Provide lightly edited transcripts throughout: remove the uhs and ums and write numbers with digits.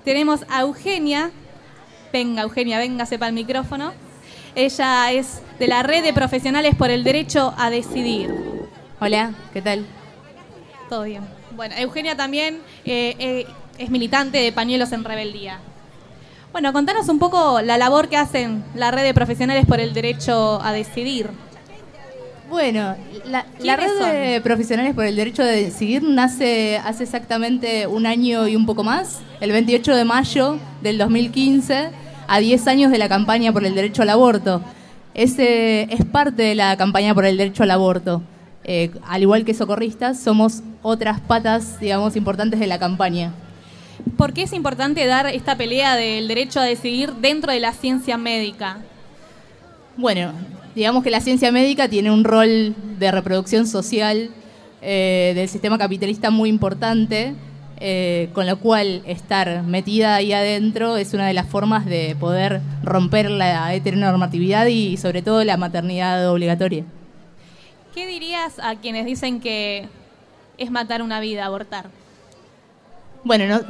tenemos a Eugenia. Venga, Eugenia, véngase para el micrófono. Ella es de la Red de Profesionales por el Derecho a Decidir. Hola, ¿qué tal? Todo bien. Bueno, Eugenia también es militante de Pañuelos en Rebeldía. Bueno, contanos un poco la labor que hacen la Red de Profesionales por el Derecho a Decidir. Bueno, la Red de Profesionales por el Derecho a Decidir nace hace exactamente un año y un poco más, el 28 de mayo del 2015, a 10 años de la campaña por el derecho al aborto. Ese es parte de la campaña por el derecho al aborto. Al igual que socorristas, somos otras patas, digamos, importantes de la campaña. ¿Por qué es importante dar esta pelea del derecho a decidir dentro de la ciencia médica? Bueno, digamos que la ciencia médica tiene un rol de reproducción social del sistema capitalista muy importante, con lo cual estar metida ahí adentro es una de las formas de poder romper la heteronormatividad y sobre todo la maternidad obligatoria. ¿Qué dirías a quienes dicen que es matar una vida, abortar? Bueno, no.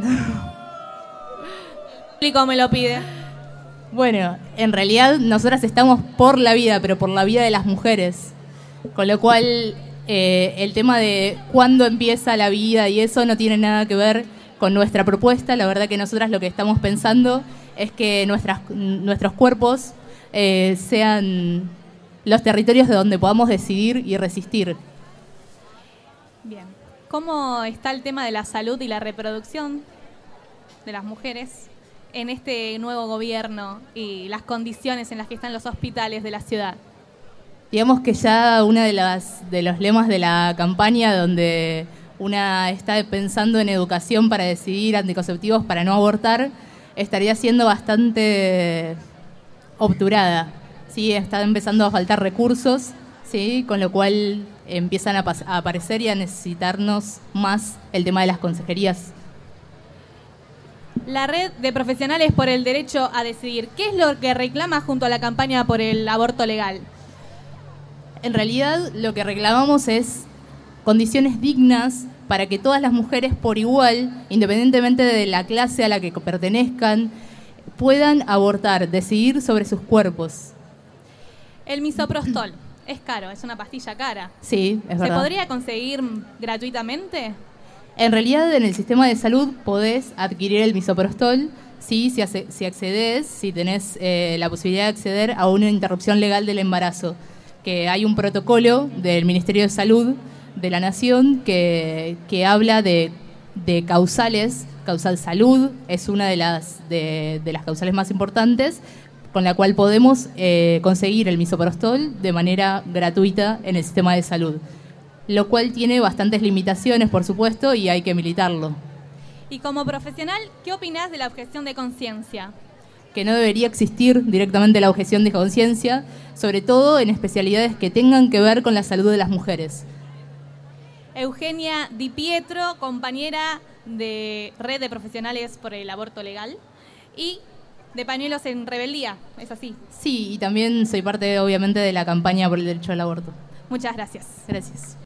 ¿Y cómo me lo pide? Bueno, en realidad nosotras estamos por la vida, pero por la vida de las mujeres. Con lo cual, el tema de cuándo empieza la vida y eso no tiene nada que ver con nuestra propuesta. La verdad que nosotras lo que estamos pensando es que nuestros cuerpos sean los territorios de donde podamos decidir y resistir. Bien. ¿Cómo está el tema de la salud y la reproducción de las mujeres en este nuevo gobierno y las condiciones en las que están los hospitales de la ciudad? Digamos que ya una de los lemas de la campaña, donde una está pensando en educación para decidir, anticonceptivos para no abortar, estaría siendo bastante obturada. ¿Sí? Está empezando a faltar recursos, ¿sí? Con lo cual empiezan a aparecer y a necesitarnos más el tema de las consejerías. La Red de Profesionales por el Derecho a Decidir, ¿qué es lo que reclama junto a la campaña por el aborto legal? En realidad lo que reclamamos es condiciones dignas para que todas las mujeres por igual, independientemente de la clase a la que pertenezcan, puedan abortar, decidir sobre sus cuerpos. El misoprostol es caro, es una pastilla cara. Sí, es verdad. ¿Se podría conseguir gratuitamente? En realidad, en el sistema de salud podés adquirir el misoprostol, ¿sí? si accedes, si tenés la posibilidad de acceder a una interrupción legal del embarazo. Que hay un protocolo del Ministerio de Salud de la Nación que habla de causales. Causal salud es una de las causales más importantes, con la cual podemos conseguir el misoprostol de manera gratuita en el sistema de salud. Lo cual tiene bastantes limitaciones, por supuesto, y hay que militarlo. Y como profesional, ¿qué opinás de la objeción de conciencia? Que no debería existir directamente la objeción de conciencia, sobre todo en especialidades que tengan que ver con la salud de las mujeres. Eugenia Di Pietro, compañera de Red de Profesionales por el Aborto Legal y de Pañuelos en Rebeldía, ¿es así? Sí, y también soy parte, obviamente, de la campaña por el derecho al aborto. Muchas gracias. Gracias.